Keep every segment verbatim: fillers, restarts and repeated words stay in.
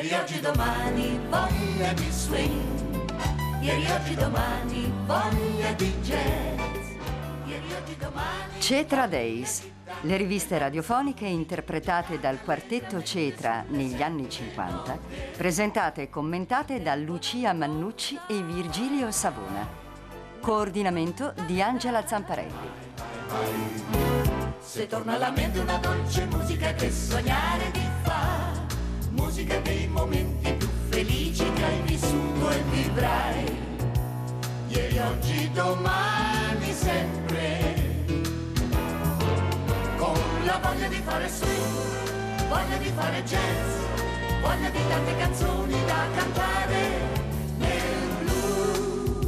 Ieri, oggi, domani, voglia di swing. Ieri, oggi, domani, voglia di jazz. Ieri, oggi, domani... Cetra Days, le riviste radiofoniche interpretate dal quartetto Cetra negli anni cinquanta, presentate e commentate da Lucia Mannucci e Virgilio Savona. Coordinamento di Angela Zamparelli. Se torna alla mente una dolce musica che sognare ti fa, musica dei momenti più felici che hai vissuto e vivrai. Ieri, oggi, domani, sempre, con la voglia di fare swing, voglia di fare jazz, voglia di tante canzoni da cantare nel blues.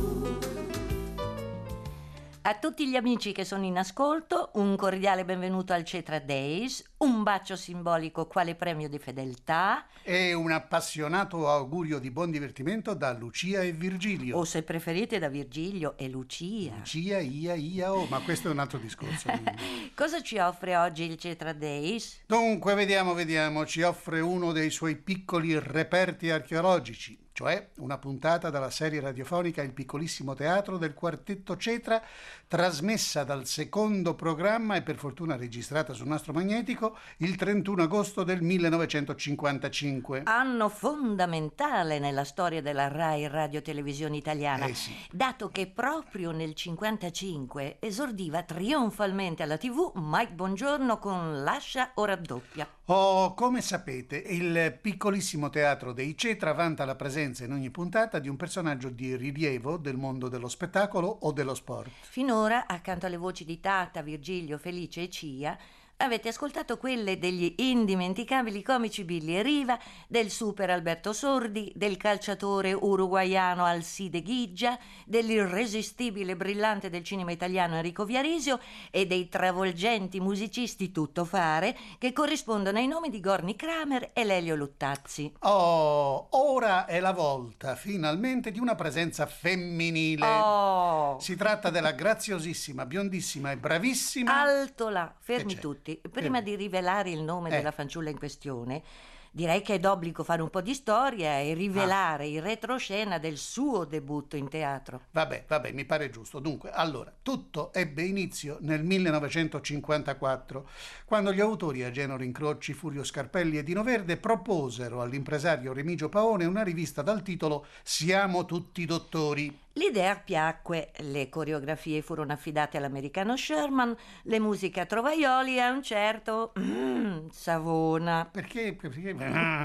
A tutti gli amici che sono in ascolto, un cordiale benvenuto al Cetra Days, un bacio simbolico quale premio di fedeltà e un appassionato augurio di buon divertimento da Lucia e Virgilio. O se preferite da Virgilio e Lucia. Lucia, ia, ia, oh, ma questo è un altro discorso. Cosa ci offre oggi il Cetra Days? Dunque, vediamo, vediamo, ci offre uno dei suoi piccoli reperti archeologici, cioè una puntata dalla serie radiofonica Il piccolissimo teatro del quartetto Cetra, trasmessa dal secondo programma e per fortuna registrata sul nastro magnetico il trentuno agosto del millenovecentocinquantacinque. Anno fondamentale nella storia della Rai Radio Televisione Italiana, eh sì. dato che proprio nel cinquantacinque esordiva trionfalmente alla tivù Mike Bongiorno con Lascia o raddoppia. Oh, come sapete, il piccolissimo teatro dei Cetra vanta la presenza in ogni puntata di un personaggio di rilievo del mondo dello spettacolo o dello sport. Finora, accanto alle voci di Tata, Virgilio, Felice e Cia, avete ascoltato quelle degli indimenticabili comici Billy e Riva, del super Alberto Sordi, del calciatore uruguaiano Alcide Ghigia, dell'irresistibile brillante del cinema italiano Enrico Viarisio e dei travolgenti musicisti tuttofare che corrispondono ai nomi di Gorni Kramer e Lelio Luttazzi. Oh, ora è la volta, finalmente, di una presenza femminile. Oh! Si tratta della graziosissima, biondissima e bravissima... Alto là, fermi tutti. Prima Eh. di rivelare il nome Eh. della fanciulla in questione, direi che è d'obbligo fare un po' di storia e rivelare Ah. il retroscena del suo debutto in teatro. Vabbè, vabbè, mi pare giusto. Dunque, allora, tutto ebbe inizio nel millenovecentocinquantaquattro, quando gli autori Agenor Incroci, Furio Scarpelli e Dino Verde proposero all'impresario Remigio Paone una rivista dal titolo Siamo tutti dottori. L'idea piacque, le coreografie furono affidate all'americano Sherman, le musiche a Trovaioli e a un certo mm, Savona. Perché? Perché?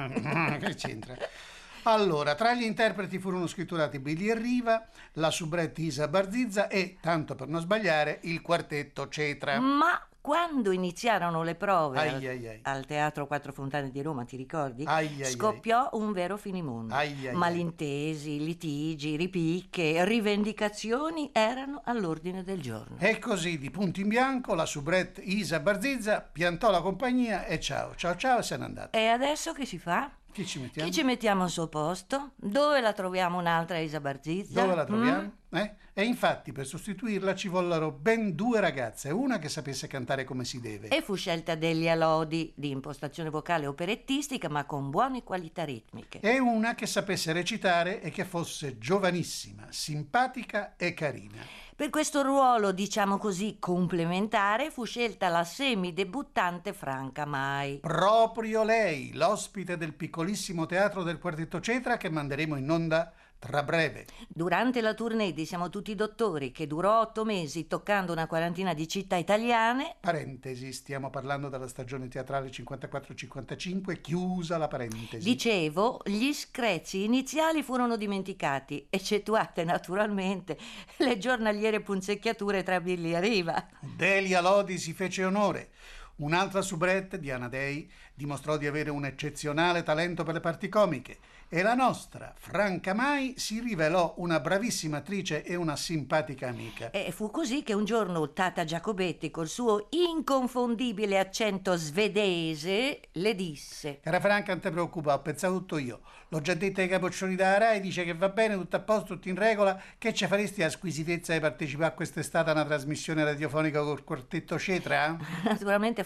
Che c'entra? Allora, tra gli interpreti furono scritturati Billy e Riva, la soubrette Isa Barzizza e, tanto per non sbagliare, il quartetto Cetra. Ma quando iniziarono le prove Ai, al, ai, ai. al Teatro Quattro Fontane di Roma, ti ricordi? Ai, ai, Scoppiò un vero finimondo. Ai, ai, Malintesi, litigi, ripicche, rivendicazioni erano all'ordine del giorno. E così, di punto in bianco, la soubrette Isa Barzizza piantò la compagnia e ciao, ciao, ciao, e se n'è andata. E adesso che si fa? Chi ci mettiamo? Chi ci mettiamo al suo posto? Dove la troviamo un'altra Isa Barzizza? Dove la troviamo? Mm? Eh? E infatti per sostituirla ci vollero ben due ragazze, una che sapesse cantare come si deve. E fu scelta Delia Lodi, di impostazione vocale operettistica ma con buone qualità ritmiche. E una che sapesse recitare e che fosse giovanissima, simpatica e carina. Per questo ruolo, diciamo così, complementare, fu scelta la semidebuttante Franca Mai. Proprio lei, l'ospite del piccolissimo teatro del quartetto Cetra che manderemo in onda tra breve. Durante la tournée di Siamo tutti dottori, che durò otto mesi toccando una quarantina di città italiane, Parentesi, stiamo parlando della stagione teatrale cinquantaquattro cinquantacinque, chiusa la parentesi. dicevo, gli screzi iniziali furono dimenticati, eccettuate naturalmente le giornaliere punzecchiature tra Billy e Riva. Delia Lodi si fece onore. Un'altra soubrette, Diana Dei, dimostrò di avere un eccezionale talento per le parti comiche e la nostra, Franca Mai, si rivelò una bravissima attrice e una simpatica amica. E fu così che un giorno Tata Giacobetti, col suo inconfondibile accento svedese, le disse: Cara Franca, non ti preoccupare, ho pensato tutto io. L'ho già detto ai capoccioni della Rai, dice che va bene, tutto a posto, tutto in regola. Che ci faresti a squisitezza di partecipare a quest'estate a una trasmissione radiofonica col quartetto Cetra? Naturalmente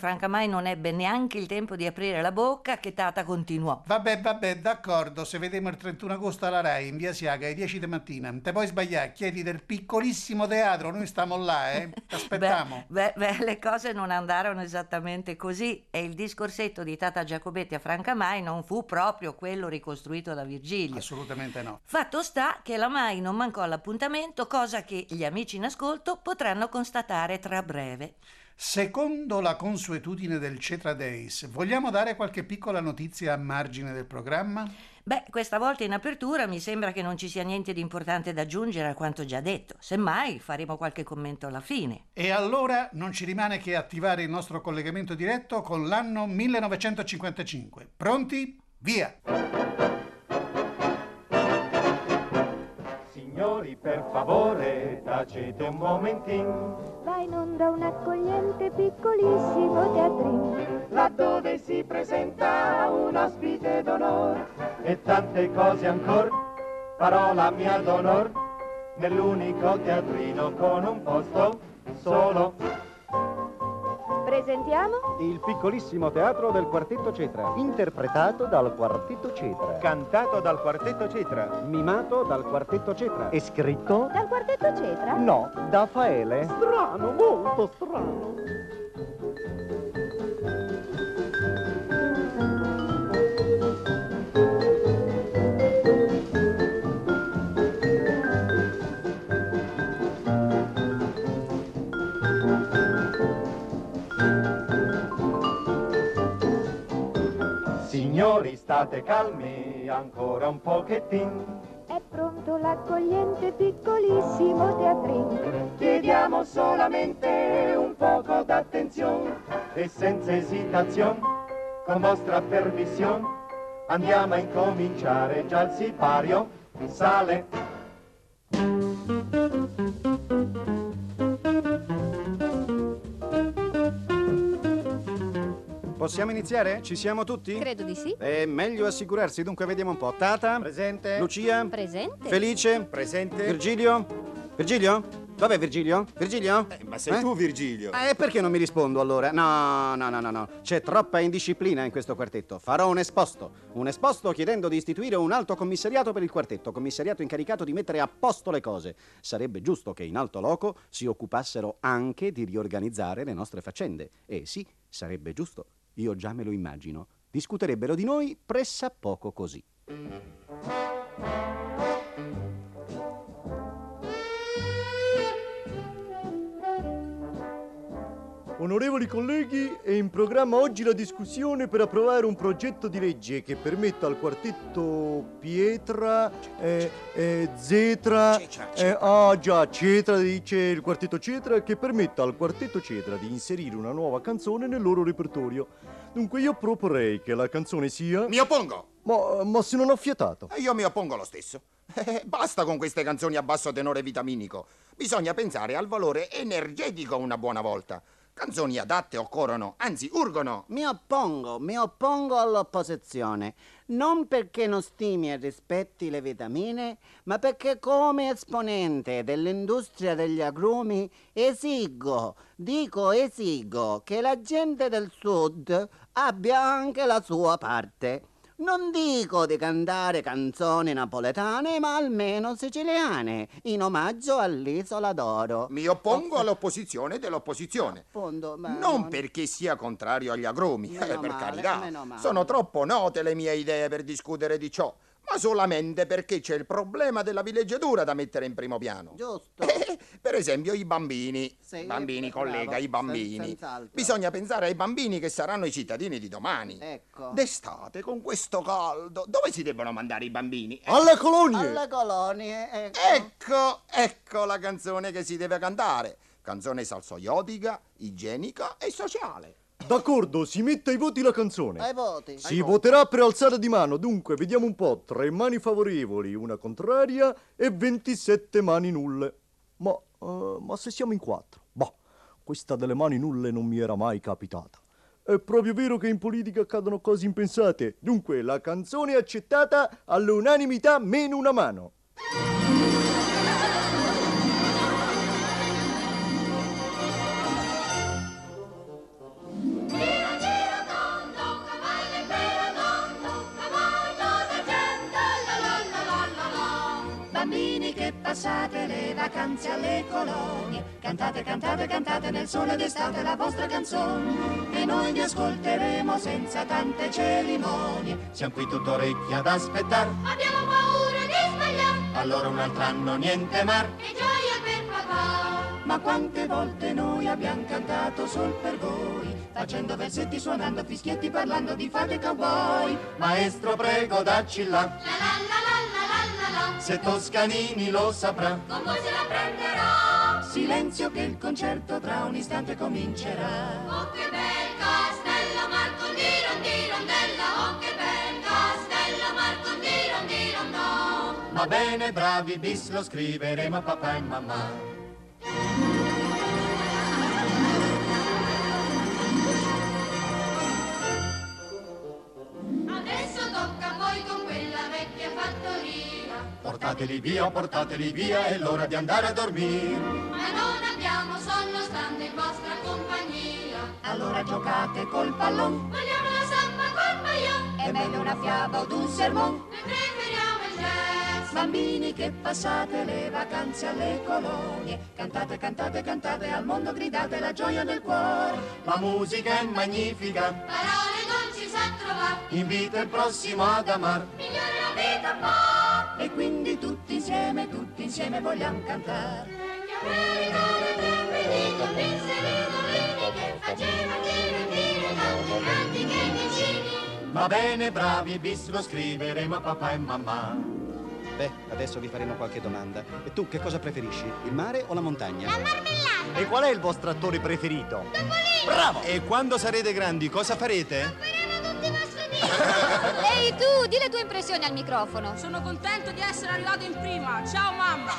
Francamai non ebbe neanche il tempo di aprire la bocca che Tata continuò. Vabbè, vabbè, d'accordo, se vediamo il trentuno agosto alla Rai, in via Siaga, alle dieci di mattina, te puoi sbagliare, chiedi del piccolissimo teatro, noi stiamo là, eh, aspettiamo. Beh, beh, beh, le cose non andarono esattamente così e il discorsetto di Tata Giacobetti a Francamai non fu proprio quello ricostruito da Virgilio. Assolutamente no. Fatto sta che la Mai non mancò all'appuntamento, cosa che gli amici in ascolto potranno constatare tra breve. Secondo la consuetudine del Cetra Days, vogliamo dare qualche piccola notizia a margine del programma? Beh, questa volta in apertura mi sembra che non ci sia niente di importante da aggiungere a quanto già detto. Semmai faremo qualche commento alla fine. E allora non ci rimane che attivare il nostro collegamento diretto con l'anno millenovecentocinquantacinque. Pronti? Via! Signori, per favore, tacete un momentino. Va in onda un accogliente piccolissimo teatrino, Laddove si presenta un ospite d'onore e tante cose ancora, parola mia d'onor, nell'unico teatrino con un posto solo. presentiamo Il piccolissimo teatro del Quartetto Cetra, interpretato dal Quartetto Cetra, Cantato dal Quartetto Cetra. mimato dal Quartetto Cetra e scritto? dal Quartetto Cetra. No, da Faele. Strano, molto strano. Signori, state calmi ancora un pochettino. È pronto l'accogliente piccolissimo teatrino, Chiediamo solamente un poco d'attenzione e senza esitazione, con vostra permissione, andiamo a incominciare già il sipario sale. Possiamo iniziare? Ci siamo tutti? Credo di sì. È meglio assicurarsi, dunque vediamo un po'. Tata? Presente. Lucia? Presente. Felice? Presente. Virgilio? Virgilio? Dov'è Virgilio? Virgilio? Eh, ma sei Eh? tu, Virgilio. Eh, perché non mi rispondo allora? No, no, no, no, no. C'è troppa indisciplina in questo quartetto. Farò un esposto. Un esposto chiedendo di istituire un alto commissariato per il quartetto. Commissariato incaricato di mettere a posto le cose. Sarebbe giusto che in alto loco si occupassero anche di riorganizzare le nostre faccende. E sì, sarebbe giusto. Io già me lo immagino. Discuterebbero di noi pressappoco così. Onorevoli colleghi, è in programma oggi la discussione per approvare un progetto di legge che permetta al quartetto Pietra, eh, eh, Zetra, Cetra, eh, Cetra. ah già, Cetra, dice il quartetto Cetra, che permetta al quartetto Cetra di inserire una nuova canzone nel loro repertorio. Dunque io proporrei che la canzone sia... Mi oppongo. Ma, ma se non ho fiatato. E io mi oppongo lo stesso. Eh, basta con queste canzoni a basso tenore vitaminico. Bisogna pensare al valore energetico una buona volta. Canzoni adatte occorrono, anzi urgono. Mi oppongo, mi oppongo all'opposizione, non perché non stimi e rispetti le vitamine, ma perché come esponente dell'industria degli agrumi esigo, dico esigo, che la gente del sud abbia anche la sua parte. Non dico di cantare canzoni napoletane, ma almeno siciliane, in omaggio all'Isola d'Oro. Mi oppongo all'opposizione dell'opposizione. Appunto, ma Non non- perché sia contrario agli agrumi, Meno eh, per male, carità. meno male. Sono troppo note le mie idee per discutere di ciò, ma solamente perché c'è il problema della villeggiatura da mettere in primo piano. Giusto. Eh, per esempio i bambini. Sì, bambini, bravo, collega, i sen- bambini. senz'altro. Bisogna pensare ai bambini che saranno i cittadini di domani. Ecco. D'estate, con questo caldo, dove si devono mandare i bambini? Eh, Alle colonie! Alle colonie, ecco. Ecco, ecco la canzone che si deve cantare. Canzone salsoiodica, igienica e sociale. D'accordo, si mette ai voti la canzone. Ai voti. Si voterà per alzata di mano, dunque vediamo un po', tre mani favorevoli, una contraria e ventisette mani nulle. Ma, eh, ma se siamo in quattro? Boh, questa delle mani nulle non mi era mai capitata. È proprio vero che in politica accadono cose impensate. Dunque, la canzone è accettata all'unanimità meno una mano. passate le vacanze alle colonie. Cantate, cantate, cantate nel sole d'estate la vostra canzone e noi vi ascolteremo senza tante cerimonie. Siamo qui tutto orecchi ad aspettare. Abbiamo paura di sbagliare. Allora un altro anno niente mar. Che gioia per papà. Ma quante volte noi abbiamo cantato sul per voi, facendo versetti, suonando fischietti, parlando di fate cowboy. Maestro, prego, dacci là. La la la la la la la la. Se Toscanini lo saprà, con voi se la prenderà. Silenzio che il concerto tra un istante comincerà. Oh che bel castello Marco di rondi rondella. Oh che bel castello Marco di rondi rondò. Va bene, bravi, bis lo scriveremo a papà e mamma. Adesso tocca a voi con quella vecchia fattoria. Portateli via, portateli via, è l'ora di andare a dormire. Ma non abbiamo sonno stando in vostra compagnia. Allora giocate col pallone. Vogliamo la samba col maillot. È meglio una fiaba o un sermon. Noi preferiamo il jazz. Bambini che passate le vacanze alle colonie, cantate, cantate, cantate, al mondo gridate la gioia del cuore. La musica è magnifica, parole dolci sa trovare, invita il prossimo ad amar, migliore la vita può. E quindi tutti insieme, tutti insieme vogliamo cantare. Vecchia americana tempelino, pinselino, che faceva divertire tanti grandi che vicini. Va bene, bravi, bis lo scriveremo a papà e mamma. Beh, adesso vi faremo qualche domanda. E tu che cosa preferisci? Il mare o la montagna? La marmellata. E qual è il vostro attore preferito? Topolino. Bravo! E quando sarete grandi cosa farete? Faremo tutti i vostri dischi. Ehi tu, di le tue impressioni al microfono. Sono contento di essere arrivato in prima. Ciao mamma.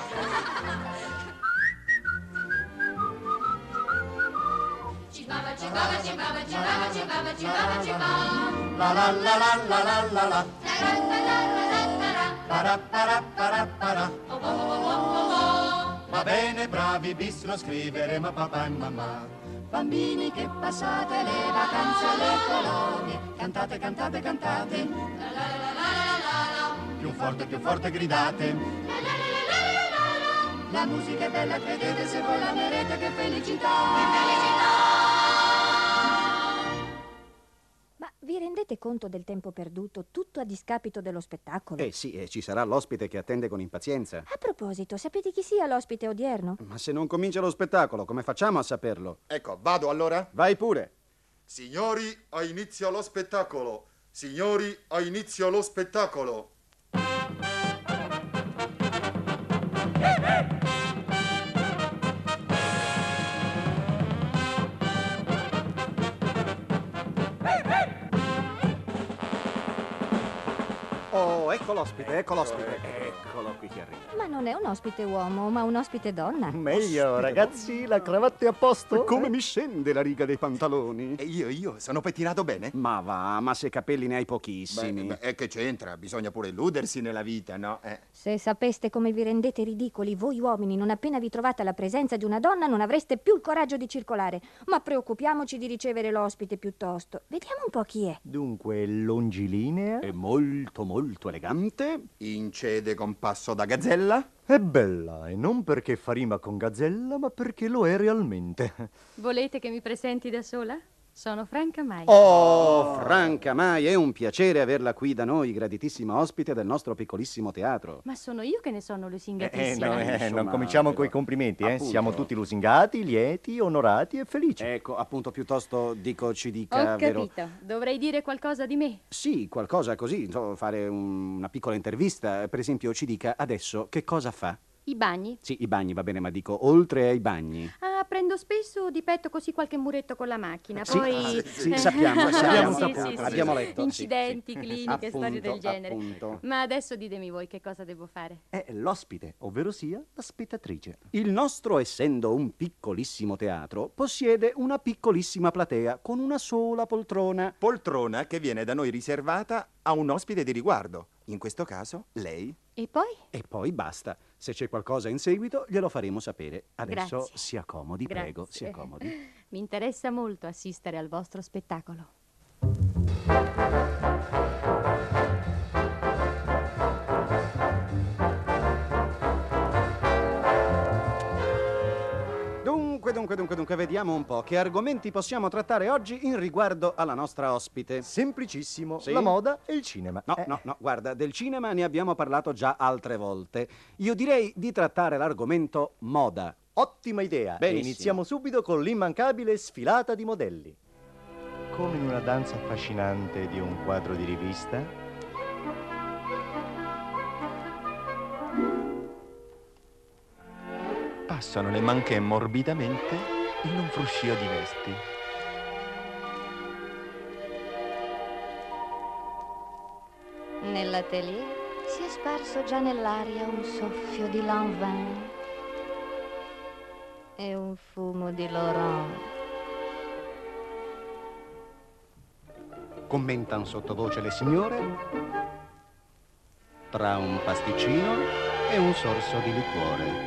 Cibaba, cibaba, cibaba, cibaba, cibaba, cibaba, cibaba. La la la la la la la la. La la la la la la la. Para para para para. Oh, oh, oh, oh, oh. Va bene, bravi, bis lo scriveremo a papà e mamma. Bambini che passate le vacanze alle colonie, cantate, cantate, cantate. La la la la la la la. Più forte, più forte gridate. La la la la la la la. La musica è bella, credete, se voi l'amerete, che felicità! Che felicità! Ma vi rendete conto del tempo perduto, tutto a discapito dello spettacolo? Eh sì, e ci sarà l'ospite che attende con impazienza. A proposito, sapete chi sia l'ospite odierno? Ma se non comincia lo spettacolo, come facciamo a saperlo? Ecco, vado allora? Vai pure. Signori, ha inizio lo spettacolo. Signori, ha inizio lo spettacolo. Oh, ecco l'ospite, ecco l'ospite. Eccolo qui che arriva. Ma non è un ospite uomo, ma un ospite donna. Meglio, ragazzi, la cravatta è a posto? Come mi scende la riga dei pantaloni? E io, io, sono pettinato bene? Ma va, ma se capelli ne hai pochissimi. Beh, beh, e che c'entra? Bisogna pure illudersi nella vita, no? Eh. Se sapeste come vi rendete ridicoli, voi uomini, non appena vi trovate alla presenza di una donna, non avreste più il coraggio di circolare. Ma preoccupiamoci di ricevere l'ospite piuttosto. Vediamo un po' chi è. Dunque, longilinea? È molto, molto elegante. Incede con passo da gazzella? È bella, e non perché fa rima con gazzella, ma perché lo è realmente. Volete che mi presenti da sola? Sono Franca Mai. Oh, Franca Mai, è un piacere averla qui da noi, graditissima ospite del nostro piccolissimo teatro. Ma sono io che ne sono Eh, lusingatissima. no, eh, Insomma, non cominciamo però, coi complimenti, eh. appunto. Siamo tutti lusingati, lieti, onorati e felici. Ecco, appunto, piuttosto dico ci dica, Ho vero? capito. Dovrei dire qualcosa di me. Sì, qualcosa così, so, fare un- una piccola intervista. Per esempio, ci dica adesso che cosa fa. I bagni. Sì, i bagni, va bene, ma dico oltre ai bagni. Ah, prendo spesso di petto così qualche muretto con la macchina. Sì, Poi... ah, sì, sappiamo, sappiamo, Sì, saputo, sì, sì. abbiamo letto, sì, Incidenti, sì. cliniche, storie del Appunto, genere. appunto. Ma adesso ditemi voi che cosa devo fare. È l'ospite, ovvero sia la spettatrice. Il nostro, essendo un piccolissimo teatro, possiede una piccolissima platea con una sola poltrona. Poltrona che viene da noi riservata a un ospite di riguardo. In questo caso, lei. E poi? E poi basta. Se c'è qualcosa in seguito, glielo faremo sapere. Adesso Grazie. si accomodi, Grazie. prego, si accomodi. Mi interessa molto assistere al vostro spettacolo. dunque, dunque, dunque, vediamo un po'. Che argomenti possiamo trattare oggi in riguardo alla nostra ospite? Semplissimo. Sì? La moda e il cinema. No, Eh. no, no, guarda, del cinema ne abbiamo parlato già altre volte. Io direi di trattare l'argomento moda. Ottima idea. Benissimo. E iniziamo subito con l'immancabile sfilata di modelli. Come in una danza affascinante di un quadro di rivista, passano le manche morbidamente in un fruscio di vesti. Nell'atelier si è sparso già nell'aria un soffio di lanvin e un fumo di Laurent. Commentano sottovoce le signore tra un pasticcino e un sorso di liquore.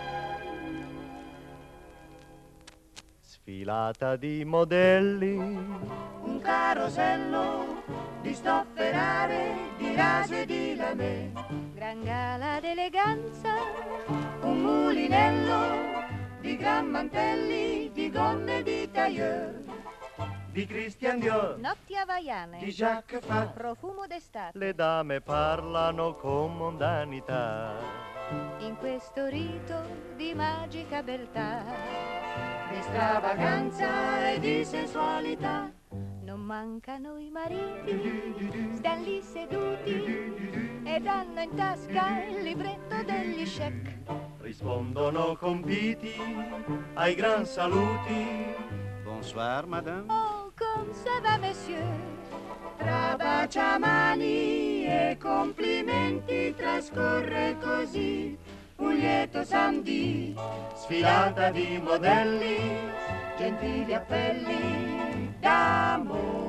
Sfilata di modelli. Un carosello di stoffe rare, di raso e di lamè. Gran gala d'eleganza, Un mulinello di gran mantelli, di gonne di tailleur. Di Christian Dior, notti havaiane, di Jacques Fath. profumo d'estate. Le dame parlano con mondanità. In questo rito di magica beltà, Di stravaganza e di sensualità. non mancano i mariti, stan lì seduti ed hanno in tasca il libretto degli check. Rispondono compiti ai gran saluti. Bonsoir, madame. Oh, come ça va, monsieur? Tra baciamani e complimenti trascorre così un lieto samedì. Sfilata di modelli. Gentili appelli d'amore.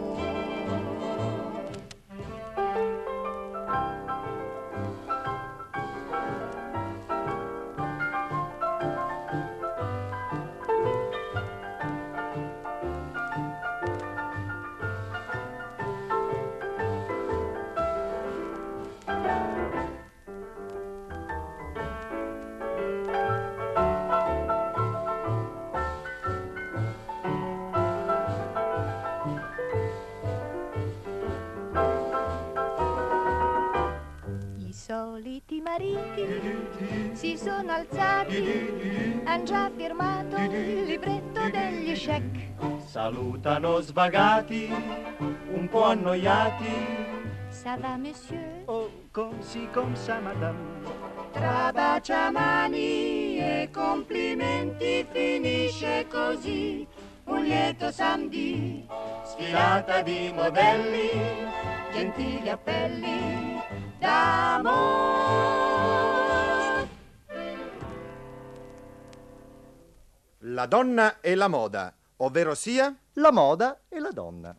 I soliti mariti si sono alzati, han già firmato il libretto degli check. Salutano svagati, un po' annoiati. Ça va, monsieur? Oh, comme si, comme ça, madame. Tra baciamani e complimenti finisce così un lieto samedì. Sfilata di modelli. Gentili appelli d'amore. La donna e la moda, ovvero sia La moda e la donna.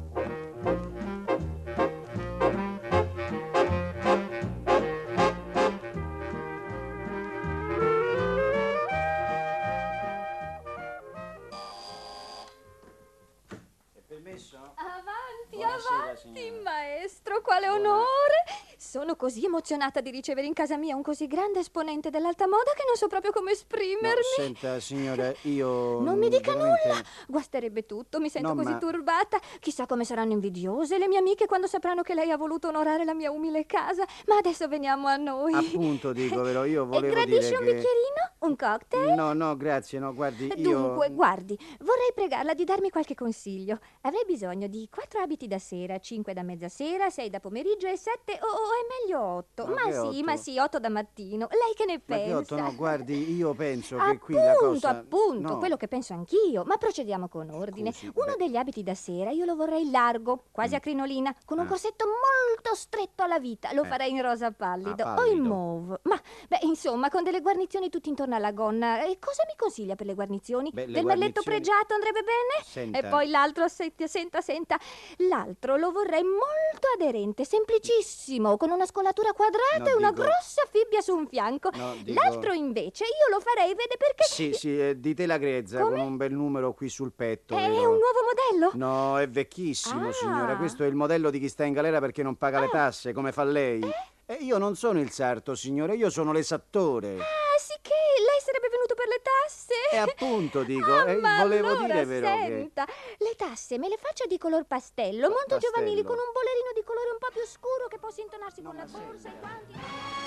Permesso? Avanti, Buonasera, avanti, signora. maestro, quale onore! Sono così emozionata di ricevere in casa mia un così grande esponente dell'alta moda che non so proprio come No, esprimermi. senta, signora, io... Non mi dica veramente- nulla, guasterebbe tutto, mi sento No, così ma- turbata. Chissà come saranno invidiose le mie amiche quando sapranno che lei ha voluto onorare la mia umile casa. Ma adesso veniamo a noi. Appunto, dico, vero, io E volevo gradisce dire un che... bicchierino? Un cocktail? No, no, grazie, no, guardi, io... Dunque, guardi, vorrei pregarla di darmi qualche consiglio. Avrei bisogno di quattro abiti da sera, cinque da mezzasera, sei da pomeriggio e sette, o o è meglio otto. Ma Ma che sì, otto? ma sì, otto da mattino. Lei che ne Ma che pensa? otto, no, guardi, io penso che Appunto, qui la cosa... appunto, no. quello che penso anch'io. Ma procediamo con ordine. Scusi, Uno degli abiti da sera io lo vorrei largo, quasi a crinolina, con un Ah. corsetto molto stretto alla vita. Lo Eh. farei in rosa pallido Ah, o in pallido. mauve. Ma, beh, insomma, con delle guarnizioni tutte intorno alla gonna. E cosa mi consiglia per le guarnizioni? Beh, le Del merletto guarnizioni- pregiato andrebbe bene? Senta. E poi l'altro, senta, senta, senta. L'altro lo vorrei molto aderente, semplicissimo, con una scolatura quadrata No, e una dico- grossa fibbia su un fianco. No, dico- L'altro invece io lo farei, vede perché... Sì, sì, eh, di tela grezza, Come? con un bel numero qui sul petto. È vero? un nuovo modello? No, è vecchissimo, Ah. signora. Questo è il modello di chi sta in galera perché non paga le tasse, come fa lei. Eh? E io non sono il sarto, signore, io sono l'esattore. Ah, sì che lei sarebbe venuto per le tasse? tasse? E appunto dico, Ah, eh, ma volevo allora, dire però che... senta, le tasse me le faccia di color pastello, molto pastello. giovanili, con un bollerino di colore un po' più scuro che possa intonarsi con la borsa, i guanti...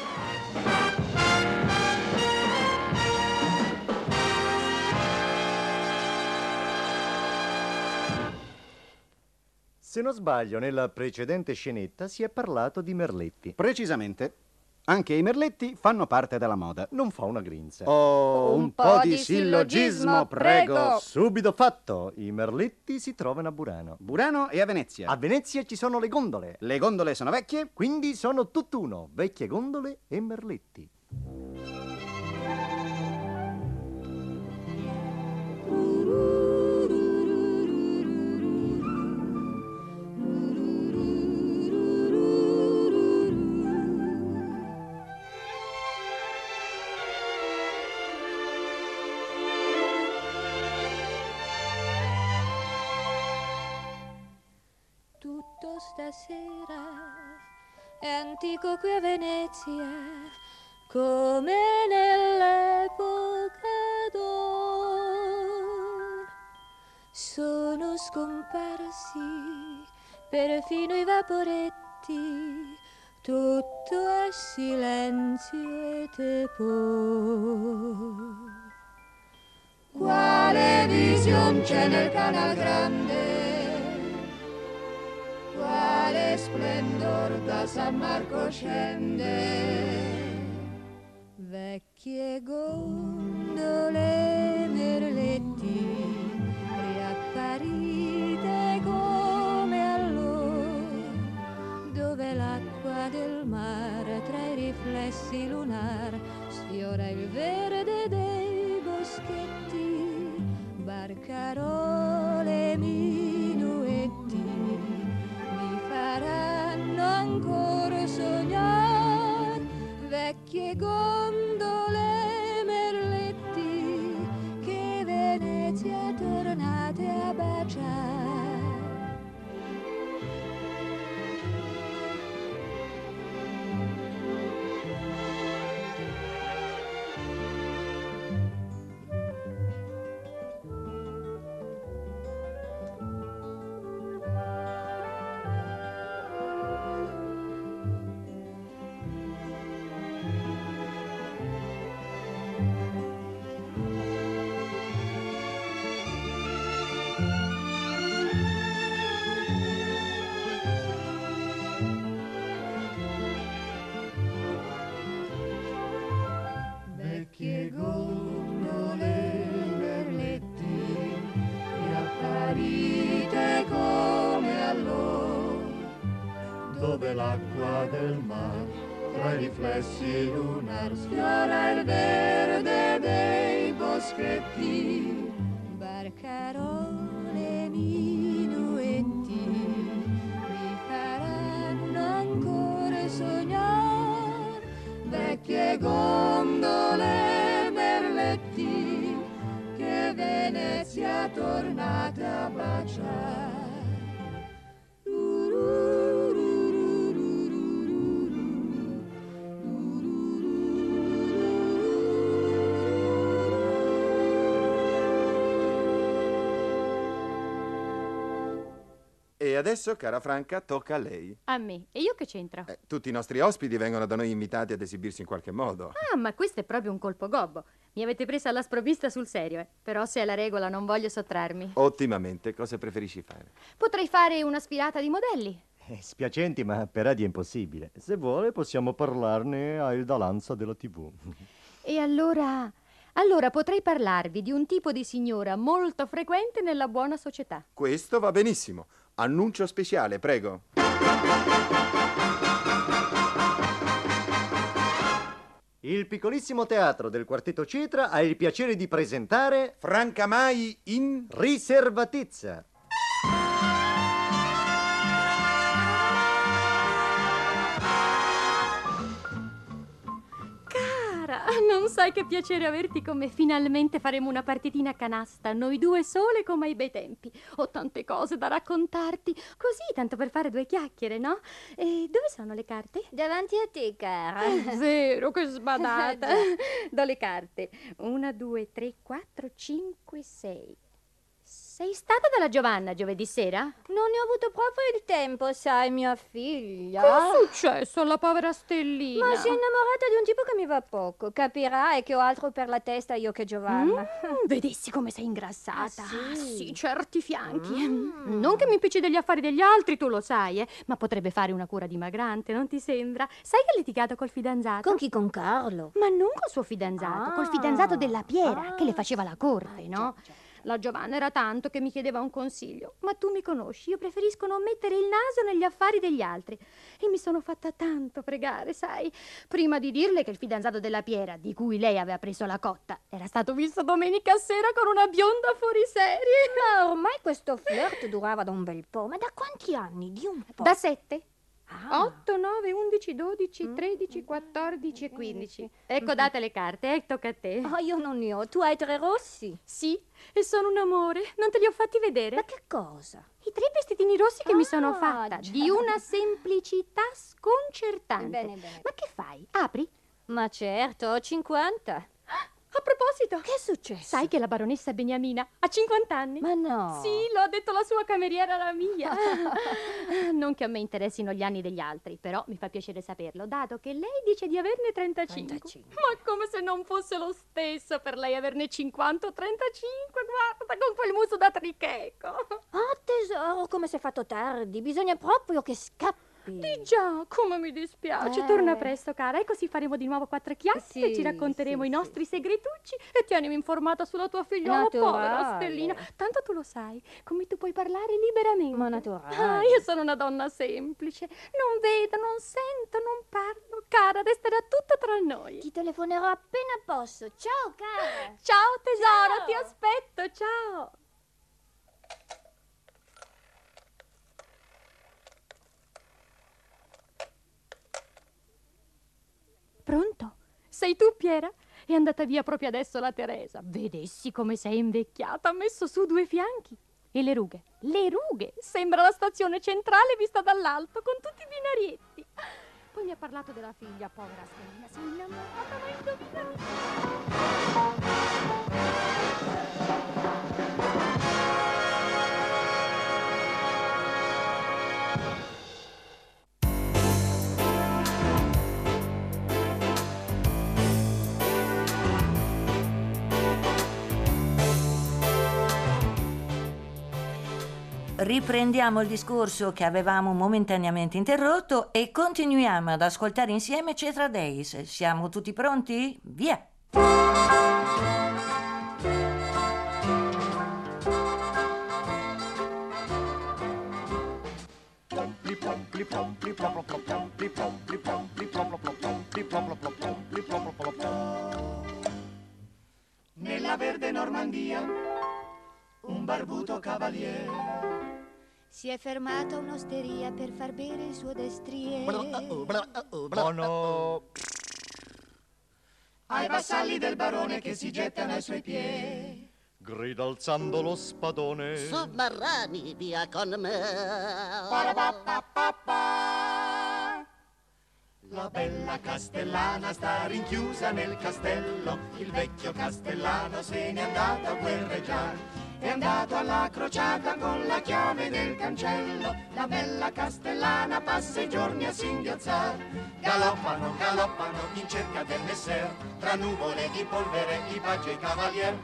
Se non sbaglio, nella precedente scenetta si è parlato di merletti. Precisamente. Anche i merletti fanno parte della moda. Non fa una grinza. Oh, un, un po', po' di sillogismo, prego. prego. Subito fatto. I merletti si trovano a Burano. Burano e a Venezia. A Venezia ci sono le gondole. Le gondole sono vecchie? Quindi sono tutt'uno. Vecchie gondole e merletti. Stasera è antico qui a Venezia, come nell'epoca d'or. Sono scomparsi perfino i vaporetti, tutto è silenzio e tepor. Quale vision c'è nel Canal Grande? Quale splendor da San Marco scende, vecchie gondole, merletti, riapparite come allora, dove l'acqua del mare tra i riflessi lunar sfiora il verde dei boschetti, barcarole, minuetti, faranno ancora sognar, vecchie gondole, merletti, che Venezia tornate a baciare. Vecchie gondole, merletti, riapparite come allora, dove l'acqua del mare tra i riflessi lunar sfiora il verde dei boschetti, barcarole, minuetti, mi faranno ancora sognar, vecchie gondole, merletti, che Venezia tornate a baciare. E adesso, cara Franca, tocca a lei. A me? E io che c'entro? Eh, tutti i nostri ospiti vengono da noi invitati ad esibirsi in qualche modo. Ah, ma questo è proprio un colpo gobbo. Mi avete presa alla sprovvista sul serio, eh. Però se è la regola non voglio sottrarmi. Ottimamente, cosa preferisci fare? Potrei fare una spirata di modelli. Eh, spiacenti, ma per Adi è impossibile. Se vuole possiamo parlarne a Ilda Lanza della tivù. E allora... Allora potrei parlarvi di un tipo di signora molto frequente nella buona società. Questo va benissimo. Annuncio speciale, prego. Il piccolissimo teatro del Quartetto Cetra ha il piacere di presentare Franca Mai in riservatezza. Cara, Non sai che piacere averti con me. Finalmente faremo una partitina a canasta, noi due sole come ai bei tempi. Ho tante cose da raccontarti, così tanto per fare due chiacchiere, no? E dove sono le carte? Davanti a te, cara. È vero, che sbadata. Do le carte. Una, due, tre, quattro, cinque, sei. Sei stata dalla Giovanna giovedì sera? Non ne ho avuto proprio il tempo, sai, mia figlia. Che è successo alla povera Stellina? Ma si è innamorata di un tipo che mi va poco. Capirai che ho altro per la testa io che Giovanna. Mm, vedessi come sei ingrassata. Ah, sì? Sì, certi fianchi. Mm. Non che mi impicci degli affari degli altri, tu lo sai, eh? Ma potrebbe fare una cura dimagrante, non ti sembra? Sai che ha litigato col fidanzato? Con chi? Con Carlo? Ma non col suo fidanzato, Ah. col fidanzato della Piera, Ah. che le faceva la corte, Ah, no? già, già. La Giovanna era tanto che mi chiedeva un consiglio, ma tu mi conosci, io preferisco non mettere il naso negli affari degli altri. E mi sono fatta tanto pregare, sai, prima di dirle che il fidanzato della Piera, di cui lei aveva preso la cotta, era stato visto domenica sera con una bionda fuori serie. Ma ormai questo flirt durava da un bel po'. Ma da quanti anni? Di un po'. Da sette. Ah. otto, nove, undici, dodici, tredici, quattordici e quindici. Ecco, date le carte, eh, tocca a te. Oh, io non ne ho. Tu hai tre rossi? Sì, e sono un amore. Non te li ho fatti vedere? Ma che cosa? I tre vestitini rossi che mi Ah, sono fatta, già. di una semplicità sconcertante. Bene, bene. Ma che fai? Apri? Ma certo, ho cinquanta. A proposito, Che è successo? sai che la baronessa Beniamina ha cinquanta anni? Ma no. Sì, lo ha detto la sua cameriera alla mia. Non che a me interessino gli anni degli altri, però mi fa piacere saperlo, dato che lei dice di averne trentacinque. trentacinque. Ma come se non fosse lo stesso per lei averne cinquanta o trentacinque, guarda, con quel muso da tricheco. Ah, tesoro, come sei fatto tardi. Bisogna proprio che scappi. Di già, come mi dispiace. Eh. Torna presto, cara, e così faremo di nuovo quattro chiacchiere, Sì, ci racconteremo sì, i sì. nostri segretucci e tienimi informata sulla tua figliola, povera Naturale. Stellina. Tanto tu lo sai, come tu puoi parlare liberamente. Ma naturale. Ah, io sono una donna semplice, non vedo, non sento, non parlo. Cara, resterà tutto tra noi. Ti telefonerò appena posso. Ciao, cara. Ciao tesoro, Ciao. ti aspetto, ciao. Pronto? Sei tu, Piera? È andata via proprio adesso la Teresa. Vedessi come sei invecchiata, ha messo su due fianchi. E le rughe? Le rughe! Sembra la stazione centrale vista dall'alto, con tutti i binarietti. Poi mi ha parlato della figlia, povera Stellina. Si è innamorata, ma Riprendiamo il discorso che avevamo momentaneamente interrotto e continuiamo ad ascoltare insieme Cetra Days. Siamo tutti pronti? Via! Nella verde Normandia, un barbuto cavaliere si è fermato a un'osteria per far bere il suo destriere. Buono. ai vassalli del barone che si gettano ai suoi piedi. Grida alzando lo spadone. Submarrani, via con me. Parapapapapà. La bella castellana sta rinchiusa nel castello, il vecchio castellano se n'è andato a guerreggiare. È andato alla crociata con la chiave del cancello, la bella castellana passa i giorni a singhiozzare. Galoppano, galoppano in cerca del messer, tra nuvole di polvere i paggi e i cavalier.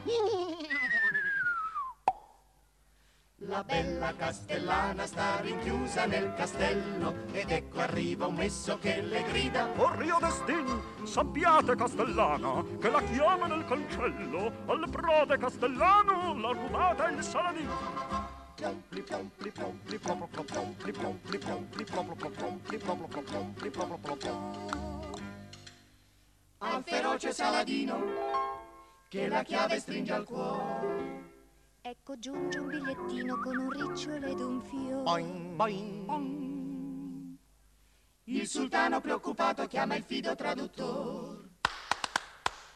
La bella castellana sta rinchiusa nel castello ed ecco arriva un messo che le grida: O Rio Destin, sappiate castellana che la chiama nel cancello, al prode castellano la rubata il Saladin. Plompli, plompli, plompli, ploplo, plompli, plompli, plompli, ploplo, plompli, ploplo, plompli, ploplo, ploplo. Al feroce Saladino che la chiave stringe al cuore. Ecco giunge un bigliettino con un ricciolo ed un fiore. Boing, boing, boing. Il sultano preoccupato chiama il fido traduttore.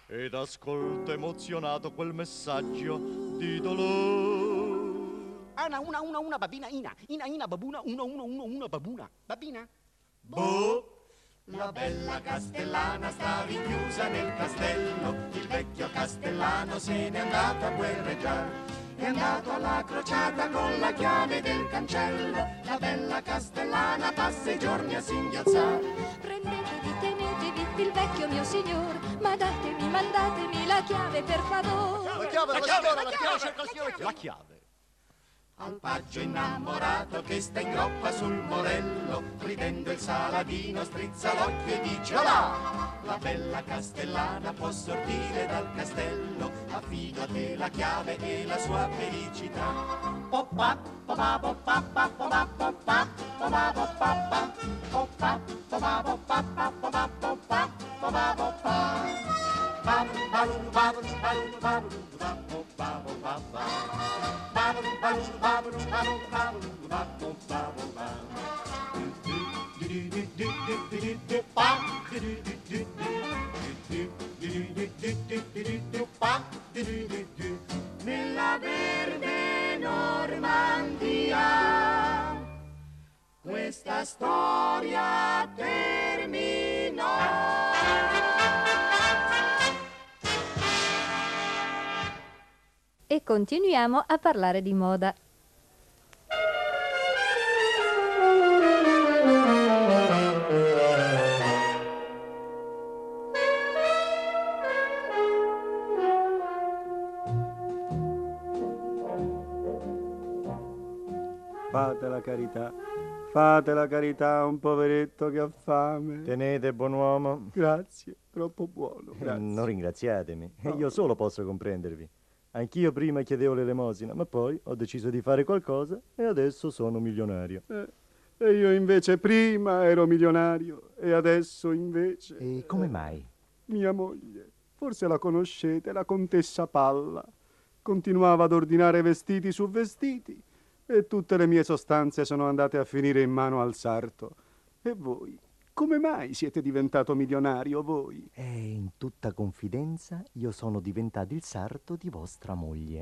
ed ascolta emozionato quel messaggio di dolore. Ana, una, una, una, babina, ina, ina, ina, babuna, uno, uno, uno, una, babuna, babina. Boh! La bella castellana sta rinchiusa nel castello, il vecchio castellano se n'è andato a guerreggiare. È andato alla crociata con la chiave del cancello, la bella castellana passa i giorni a singhiozzare. Prendetevi, tenetevi il vecchio mio signor, ma datemi, mandatemi la chiave per favore. La chiave, la chiave, la chiave, la chiave. Al paggio innamorato che sta in groppa sul morello, ridendo il Saladino strizza l'occhio e dice olà! La bella castellana può sortire dal castello, affido a te la chiave e la sua felicità. Poppa, poppa, poppa, poppa, poppa, poppa, poppa, poppa, poppa, poppa, poppa, poppa, poppa, poppa, poppa. Bam, bam, bam, bam, bam, bam, poppa, poppa. Nella verde Normandia questa storia terminò. E continuiamo a parlare di moda. Fate la carità, fate la carità a un poveretto che ha fame. Tenete, buon uomo. Grazie, troppo buono, Eh, grazie. Non ringraziatemi, No. io solo posso comprendervi. Anch'io prima chiedevo l'elemosina, ma poi ho deciso di fare qualcosa e adesso sono milionario. Eh, e io invece prima ero milionario e adesso invece... E come mai? Mia moglie, forse la conoscete, la contessa Palla. Continuava ad ordinare vestiti su vestiti e tutte le mie sostanze sono andate a finire in mano al sarto. E voi? Come mai siete diventato milionario voi? E in tutta confidenza io sono diventato il sarto di vostra moglie.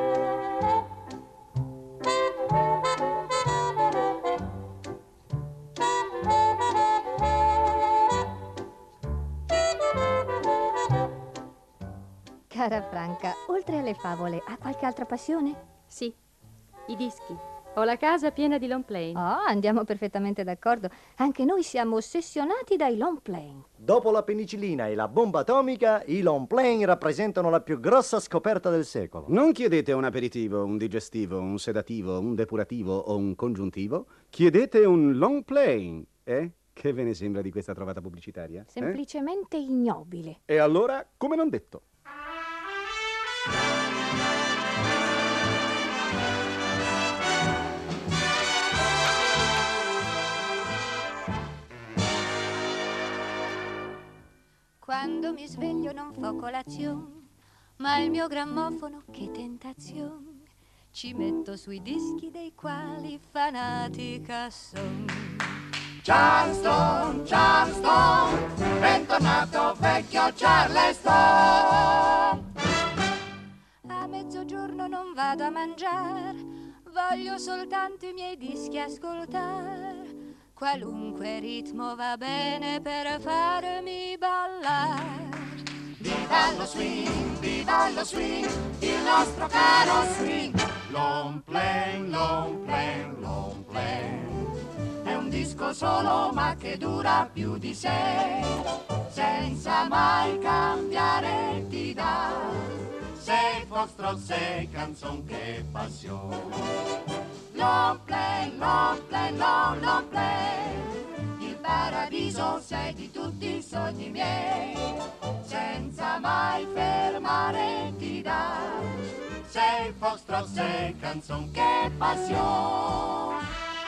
Cara Franca, oltre alle favole, ha qualche altra passione? Sì, i dischi. Ho la casa piena di long plane. Oh, andiamo perfettamente d'accordo. Anche noi siamo ossessionati dai long plane. Dopo la penicillina e la bomba atomica, i long plane rappresentano la più grossa scoperta del secolo. Non chiedete un aperitivo, un digestivo, un sedativo, un depurativo o un congiuntivo. Chiedete un long plane. Eh? Che ve ne sembra di questa trovata pubblicitaria? Eh? Semplicemente ignobile. E allora, come non detto? Quando mi sveglio non fo colazione, ma il mio grammofono, che tentazione, ci metto sui dischi dei quali fanatica son. Charleston, Charleston, bentornato vecchio Charleston. A mezzogiorno non vado a mangiare, voglio soltanto i miei dischi ascoltare. Qualunque ritmo va bene per farmi ballare. Viva lo swing, viva lo swing, il nostro caro swing. Long plane, long plane, long plane. È un disco solo ma che dura più di sé, senza mai cambiare ti dà. Sei foxtrot, sei canzon, che passione. Long plane, long plane, long, long plane. Il paradiso sei di tutti i sogni miei, senza mai fermare ti dà. Sei foxtrot, sei canzon, che passione.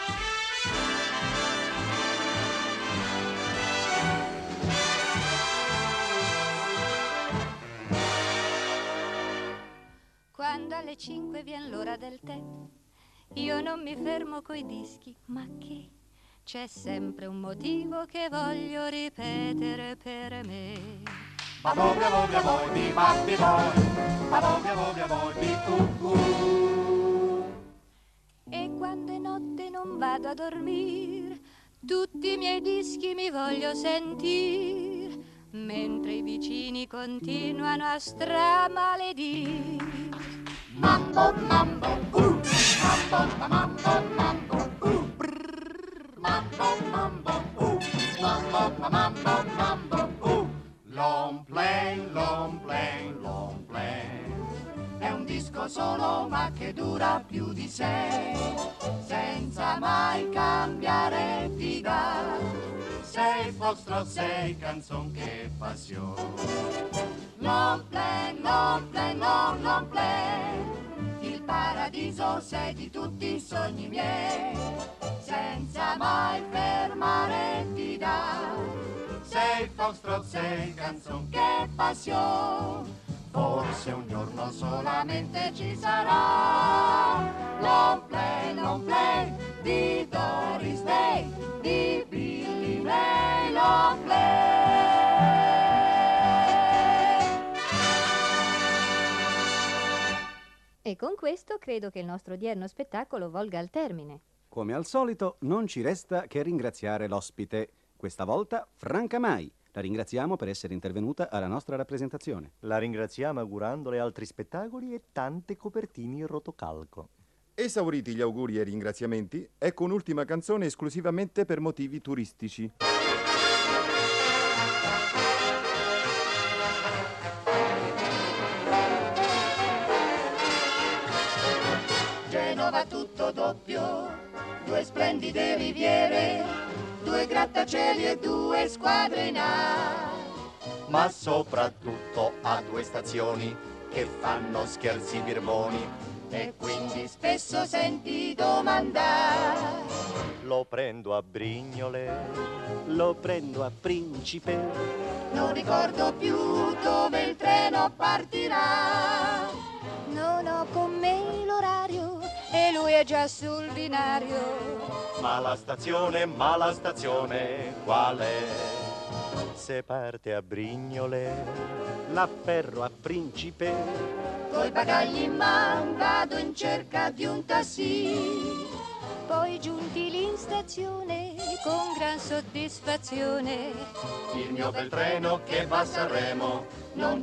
Quando alle cinque vien l'ora del tè, io non mi fermo coi dischi, ma che c'è sempre un motivo che voglio ripetere per me. Babo biabo biabo bi babbi boy, babo biabo biabo bi uh uh. E quando è notte non vado a dormir, tutti i miei dischi mi voglio sentir, mentre i vicini continuano a stramaledir. Mambo mambo uh, mambo mambo mambo uh, brrr, mambo mambo uh, mambo mambo mambo uh. Long play, long play, long play. È un disco solo ma che dura più di sé, senza mai cambiare ti dà. Sei foxtrot, sei canzon, che passione. Long play, long play, long, long play. Il paradiso sei di tutti i sogni miei, senza mai fermare ti dà. Sei foxtrot, sei canzon, che passione. Forse un giorno solamente ci sarà. Long play, long play di Doris Day, di Billy May, long play. E con questo credo che il nostro odierno spettacolo volga al termine. Come al solito, non ci resta che ringraziare l'ospite. Questa volta Franca Mai. La ringraziamo per essere intervenuta alla nostra rappresentazione. La ringraziamo augurandole altri spettacoli e tante copertine in rotocalco. Esauriti gli auguri e i ringraziamenti, ecco un'ultima canzone esclusivamente per motivi turistici. Genova tutto doppio, due splendide riviere, due grattacieli e due squadre in A. Ma soprattutto ha due stazioni che fanno scherzi birboni, e quindi spesso senti domandare: lo prendo a Brignole, lo prendo a Principe, non ricordo più dove il treno partirà. Non ho con me l'orario e lui è già sul binario. Ma la stazione, ma la stazione qual è? Se parte a Brignole, l'afferro a Principe, coi bagagli in man vado in cerca di un tassì. Poi giunti lì in stazione con gran soddisfazione, il mio bel treno che va a Sanremo non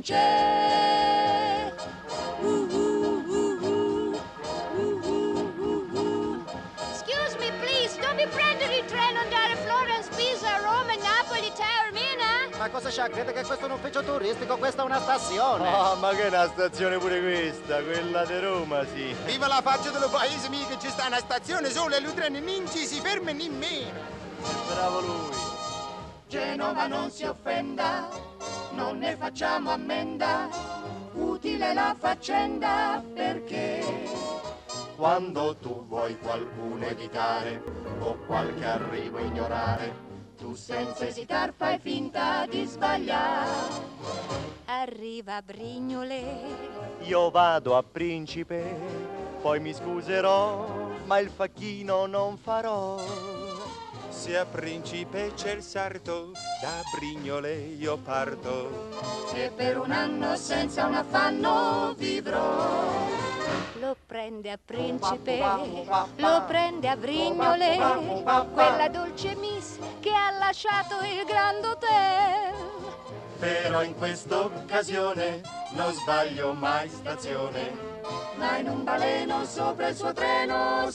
c'è. Uh, uh, uh, uh, uh, uh, uh, uh. Excuse me please, dove prendere il treno andare a Florence, Pisa, Roma, Napoli, Taormina? Ma cosa c'ha? Crede che questo è un ufficio turistico? Questa è una stazione. Ah, ma che è una stazione pure questa, quella di Roma, sì. Viva la faccia dello paese mio, che ci sta una stazione sola e lui treno non ci si ferma nemmeno. Bravo lui. Genova non si offenda, non ne facciamo ammenda, utile la faccenda perché quando tu vuoi qualcuno evitare o qualche arrivo ignorare, tu senza esitar fai finta di sbagliare. Arriva a Brignole, io vado a Principe, poi mi scuserò, ma il facchino non farò. Se a Principe c'è il sarto, da Brignole io parto, e per un anno senza un affanno vivrò. Lo prende a Principe, lo prende a Brignole, quella dolce miss che ha lasciato il Grand Hotel. Però in quest'occasione non sbaglio mai stazione, ma in un baleno sopra il suo treno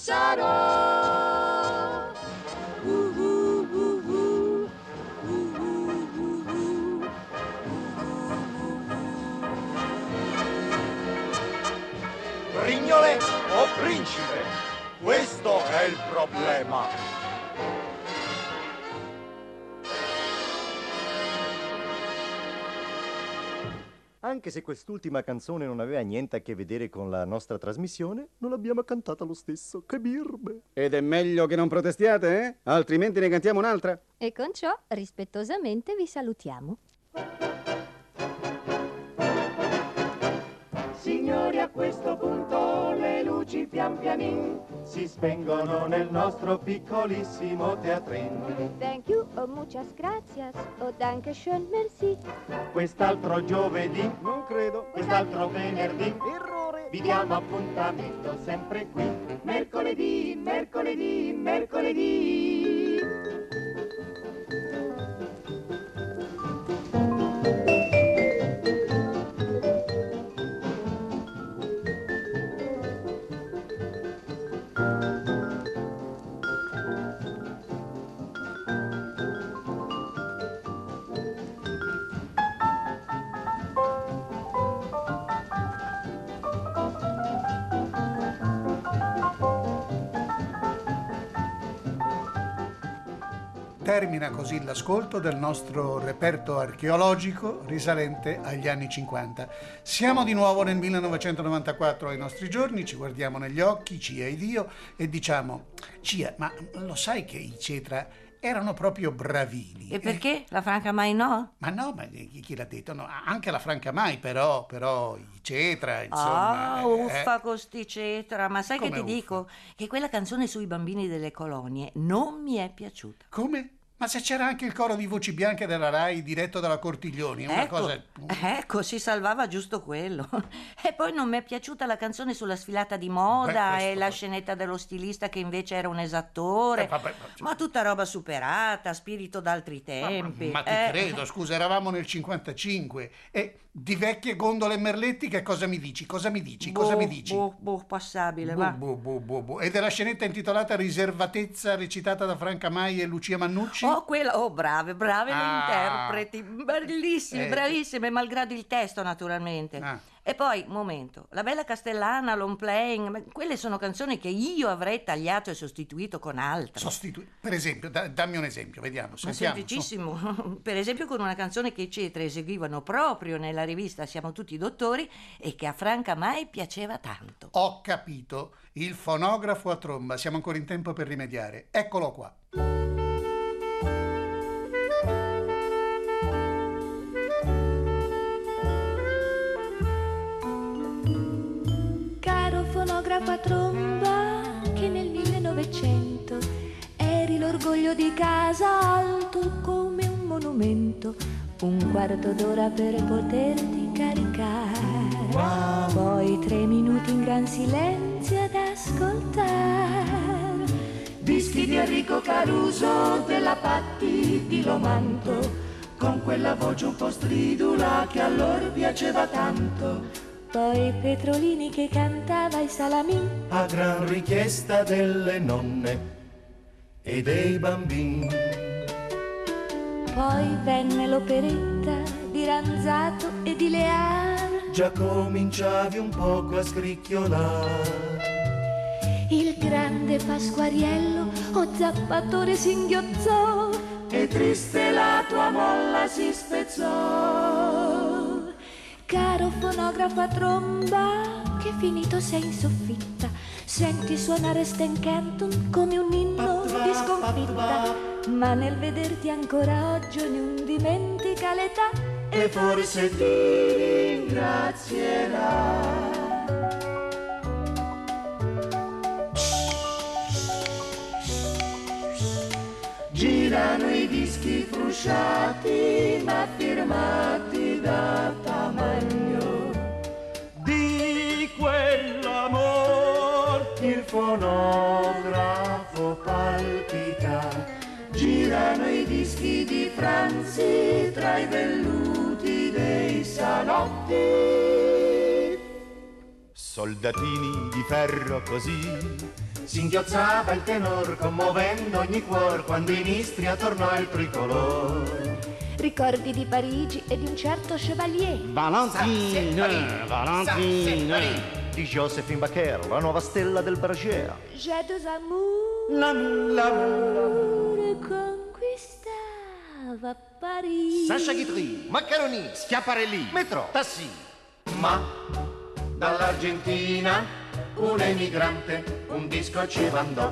sarò. Uh, uh, uh, uh, uh, uh, uh, uh. Brignole o Principe? Questo è il problema. Anche se quest'ultima canzone non aveva niente a che vedere con la nostra trasmissione, non l'abbiamo cantata lo stesso. Che birbe! Ed è meglio che non protestiate, eh? Altrimenti ne cantiamo un'altra. E con ciò, rispettosamente, vi salutiamo. Signori, a questo punto le luci pian pianin si spengono nel nostro piccolissimo teatrin. Thank you, oh muchas gracias, oh danke schön, merci. Quest'altro giovedì, non credo, quest'altro venerdì, errore, vi diamo appuntamento sempre qui. Mercoledì, mercoledì, mercoledì. Termina così l'ascolto del nostro reperto archeologico risalente agli anni cinquanta. Siamo di nuovo nel millenovecentonovantaquattro ai nostri giorni, ci guardiamo negli occhi, Cia ed io, e diciamo: Cia, ma lo sai che i Cetra erano proprio bravini? E perché? La Franca Mai no? Ma no, ma chi, chi l'ha detto? No, anche la Franca Mai, però, però i Cetra, insomma... Ah, eh, uffa con sti Cetra, ma sai che Come ti uffa? dico? Che quella canzone sui bambini delle colonie non mi è piaciuta. Come? Ma se c'era anche il coro di voci bianche della Rai diretto dalla Cortiglioni, una Ecco, cosa... ecco, si salvava giusto quello. E poi non mi è piaciuta la canzone sulla sfilata di moda. Beh, questo- e la scenetta dello stilista che invece era un esattore. Eh, vabbè, ma- ma tutta roba superata, spirito d'altri tempi. Ma ti Eh, credo, scusa, eravamo nel cinquantacinque e di vecchie gondole e merletti che cosa mi dici? Cosa mi dici? Cosa boh, mi dici? Boh, boh, passabile, Bu, va. bu, bu, bu, bu. E della scenetta intitolata Riservatezza recitata da Franca Mai e Lucia Mannucci? Oh, quella, oh, brave, brave le Ah. interpreti, bellissime, Eh. bravissime, malgrado il testo, naturalmente. Ah. E poi, momento, La Bella Castellana, Long Playing, ma quelle sono canzoni che io avrei tagliato e sostituito con altre. Sostitu- per esempio, da- dammi un esempio, vediamo, Ma sentiamo. semplicissimo, per esempio con una canzone che i Cetra eseguivano proprio nella rivista Siamo tutti dottori e che a Franca Mai piaceva tanto. Ho capito, il fonografo a tromba, siamo ancora in tempo per rimediare. Eccolo qua. Caro fonografo a tromba, che nel millenovecento eri l'orgoglio di casa, alto come un monumento, un quarto d'ora per poterti caricare, poi tre minuti in gran silenzio ad ascoltare dischi di Enrico Caruso, della Patti, di Lomanto, con quella voce un po' stridula che a loro piaceva tanto. poi Petrolini che cantava i Salamin, A gran richiesta delle nonne e dei bambini. poi venne l'operetta di Ranzato e di Lear, Già cominciavi un poco a scricchiolare. il grande Pasquariello, o Zappatore singhiozzò, E triste la tua molla si spezzò. caro fonografo a tromba, che finito sei in soffitta, senti suonare Stan Kenton come un inno di sconfitta, ma nel vederti ancora oggi ognuno dimentica l'età E forse ti ringrazierà. Girano i dischi frusciati ma firmati da Tamagno. Di quell'amor Il fonografo palpita. Girano i dischi di Franzi tra i velluti dei salotti. Soldatini di ferro così singhiozzava il tenor, commuovendo ogni cuor quando in Istria tornò il tricolor. ricordi di Parigi e di un certo Chevalier, Valentine, Valentine di Josephine Baker, la nuova stella del Berger. J'ai deux amours, L'amour conquistava Parigi. Sacha Guitry, Maccaroni, Schiaparelli, Metro, Tassi. Ma dall'Argentina un emigrante un disco ci mandò.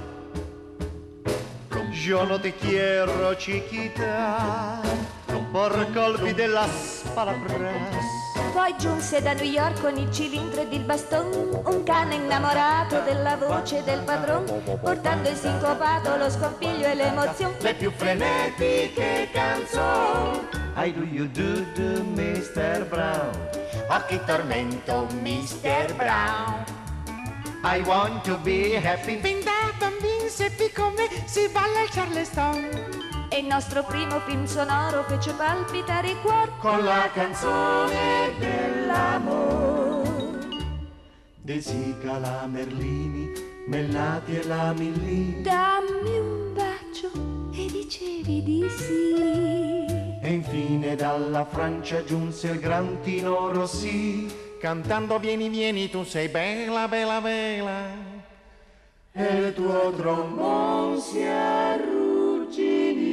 Je no te quiero chiquita, por colpi de las palabras. Poi giunse da New York con il cilindro ed il baston, un cane innamorato della voce del padron, portando in sincopato lo scompiglio e l'emozione. Le più frenetiche canzoni. How do you do, do, mister Brown? Oh, che tormento, mister Brown. I want to be happy. Fin da bambini seppi come si balla il Charleston. E il nostro primo film sonoro fece palpitare il cuore con la canzone dell'amor. De Sica, la Merlini, Mellati e la Millini. Dammi un bacio e dicevi di sì. E infine dalla Francia giunse il gran Tino Rossi, cantando vieni vieni tu sei bella bella bella. E il tuo trombon si arrugginì.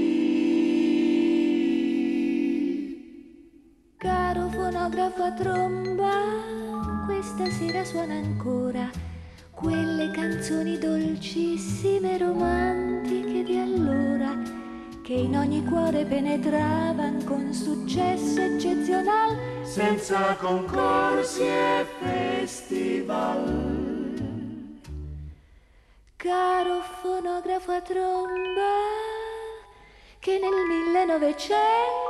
Caro fonografo a tromba, questa sera suona ancora quelle canzoni dolcissime e romantiche di allora, che in ogni cuore penetravan con successo eccezionale, senza concorsi e festival. Caro fonografo a tromba, che nel millenovecento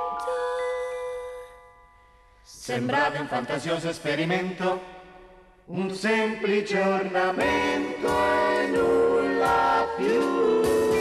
sembravi un fantasioso esperimento, un semplice ornamento e nulla più.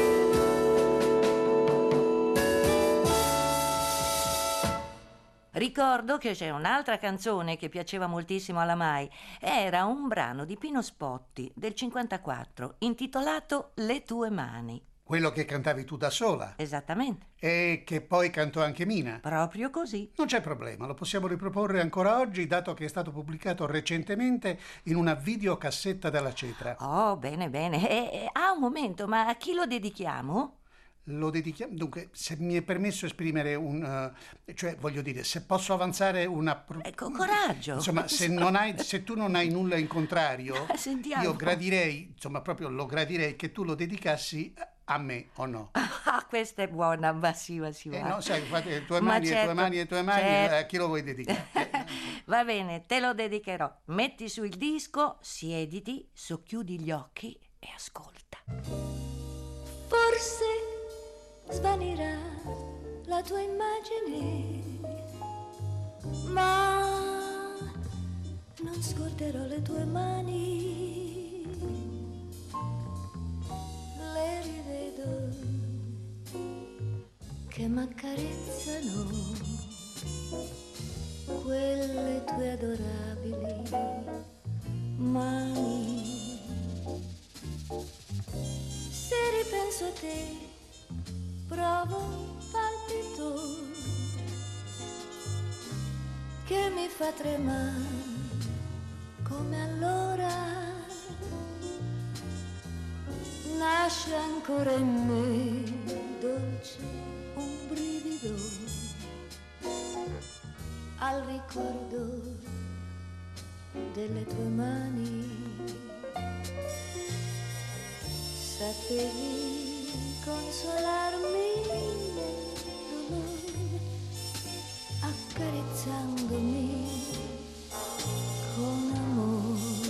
Ricordo che c'è un'altra canzone che piaceva moltissimo alla Mai. Era un brano di Pino Spotti del cinquantaquattro, intitolato Le tue mani. Quello che cantavi tu da sola. Esattamente. E che poi cantò anche Mina. Proprio così. Non c'è problema, lo possiamo riproporre ancora oggi, dato che è stato pubblicato recentemente in una videocassetta della Cetra. Oh, bene, bene. E, e, ah, un momento, ma a chi lo dedichiamo? Lo dedichiamo, dunque, se mi è permesso esprimere un, uh, cioè voglio dire, se posso avanzare una... Ecco, coraggio. Insomma, se, non hai, se tu non hai nulla in contrario, Sentiamo. Io gradirei, insomma, proprio lo gradirei che tu lo dedicassi a me o no? Ah, questa è buona, ma sì, ma sì. Eh, va. no, sai, fate le tue Ma mani, certo, le tue mani, le tue mani, certo. a chi lo vuoi dedicare? Va bene, te lo dedicherò. Metti su il disco, siediti, socchiudi gli occhi e ascolta. Forse svanirà la tua immagine, ma non scorderò le tue mani, le rivedo che m'accarezzano, quelle tue adorabili mani. Se ripenso a te provo un palpito che mi fa tremare come allora. Nasce ancora in me dolce un brivido al ricordo delle tue mani. Sapevi consolarmi nel dolore, accarezzandomi con amore.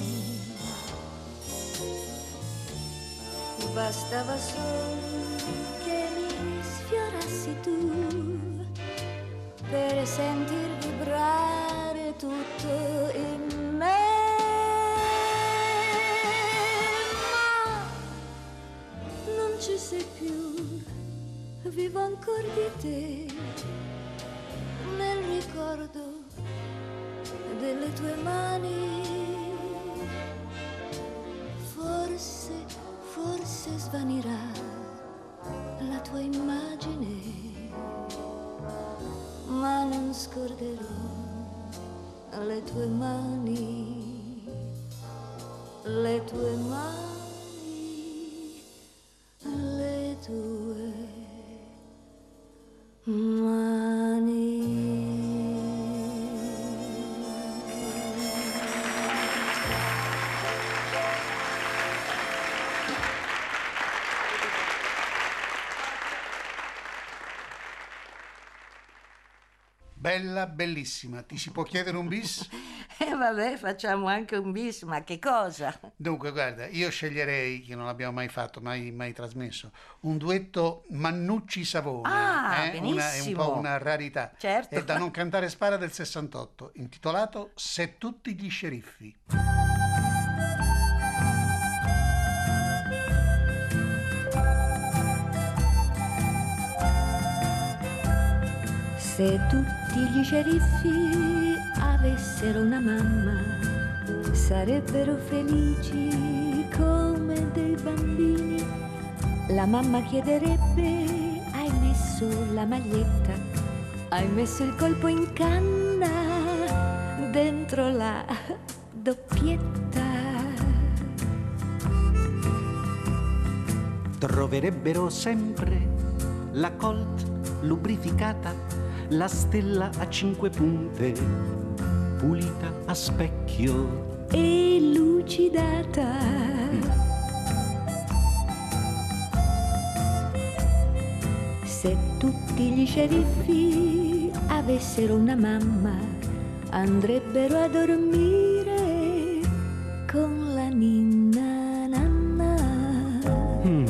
Bastava solo che mi sfiorassi tu per sentir vibrare tutto in me. Ma non ci sei più, vivo ancora di te, nel ricordo delle tue mani. Forse, forse svanirà la tua immagine, ma non scorderò le tue mani, le tue mani, le tue mani. Bella, bellissima. Ti si può chiedere un bis? E eh, vabbè, facciamo anche un bis, ma che cosa? Dunque, guarda, io sceglierei, che non l'abbiamo mai fatto, mai, mai trasmesso, un duetto Mannucci-Savona. Ah, eh? benissimo. Una, è un po' una rarità. Certo. È da non cantare spara del sessantotto, intitolato Se tutti gli sceriffi. Se tutti gli sceriffi avessero una mamma, sarebbero felici come dei bambini. La mamma chiederebbe: hai messo la maglietta? Hai messo il colpo in canna dentro la doppietta? Troverebbero sempre la Colt lubrificata, la stella a cinque punte, pulita a specchio e lucidata. Se tutti gli sceriffi avessero una mamma, andrebbero a dormire con la ninna nanna. Mm.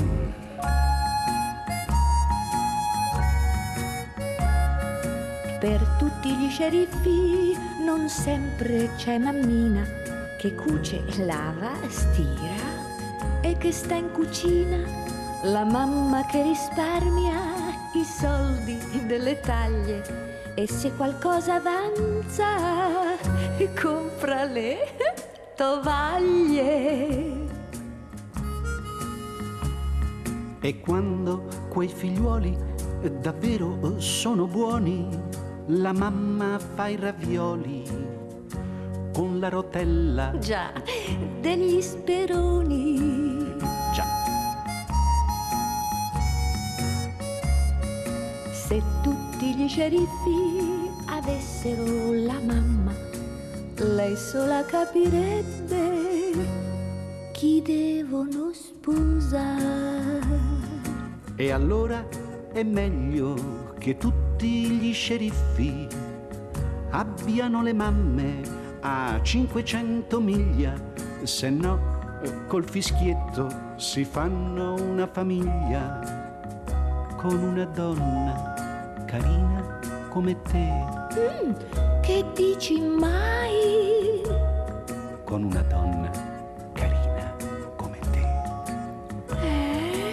Per tutti gli sceriffi non sempre c'è mammina che cuce, lava, stira e che sta in cucina. La mamma che risparmia i soldi delle taglie e se qualcosa avanza compra le tovaglie. E quando quei figliuoli davvero sono buoni, la mamma fa i ravioli con la rotella. Già, degli speroni. Già. Se tutti gli sceriffi avessero la mamma, lei sola capirebbe chi devono sposare. E allora è meglio che tutti gli sceriffi abbiano le mamme a cinquecento miglia, se no col fischietto si fanno una famiglia con una donna carina come te. Mm, che dici mai? Con una donna carina come te. Eh?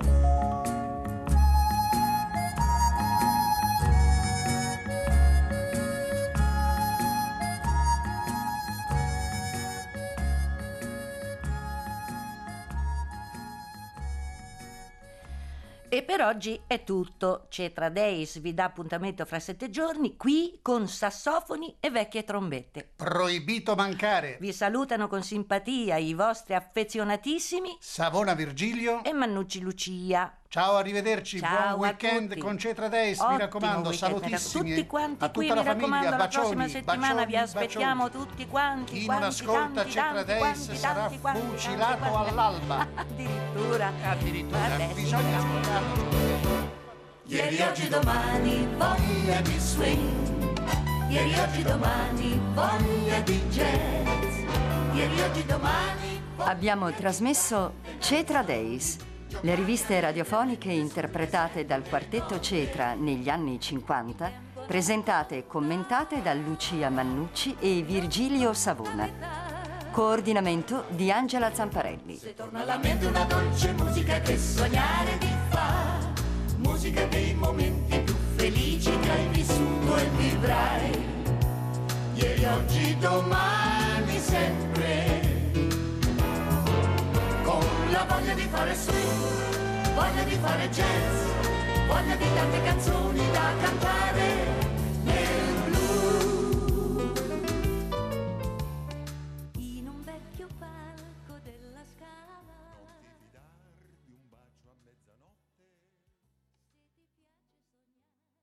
E per oggi è tutto. Cetra Days vi dà appuntamento fra sette giorni qui con sassofoni e vecchie trombette. Proibito mancare. Vi salutano con simpatia i vostri affezionatissimi Savona Virgilio e Mannucci Lucia. Ciao, arrivederci, Ciao buon weekend tutti. con Cetra Days, Ottimo mi raccomando, weekend. salutissimi Tutti quanti a qui, tutta mi la famiglia, raccomando, la bacioni, prossima settimana bacioni, vi aspettiamo bacioni. tutti quanti. Chi quanti, non ascolta tanti, Cetra tanti, Days quanti, sarà tanti, quanti, fucilato tanti, quanti. all'alba. Addirittura. Addirittura, Vabbè, bisogna sì. ascoltarlo. Ieri, oggi, domani, voglia di swing. Ieri, oggi, domani, voglia di jazz. Ieri, oggi, domani... Abbiamo trasmesso Cetra Days, le riviste radiofoniche interpretate dal quartetto Cetra negli anni cinquanta, presentate e commentate da Lucia Mannucci e Virgilio Savona. Coordinamento di Angela Zamparelli. Se torna alla mente una dolce musica che sognare ti fa, musica dei momenti più felici che hai vissuto e vivrai. Ieri, oggi, domani, sempre. Con la voglia di fare swing, voglia di fare jazz, voglia di tante canzoni.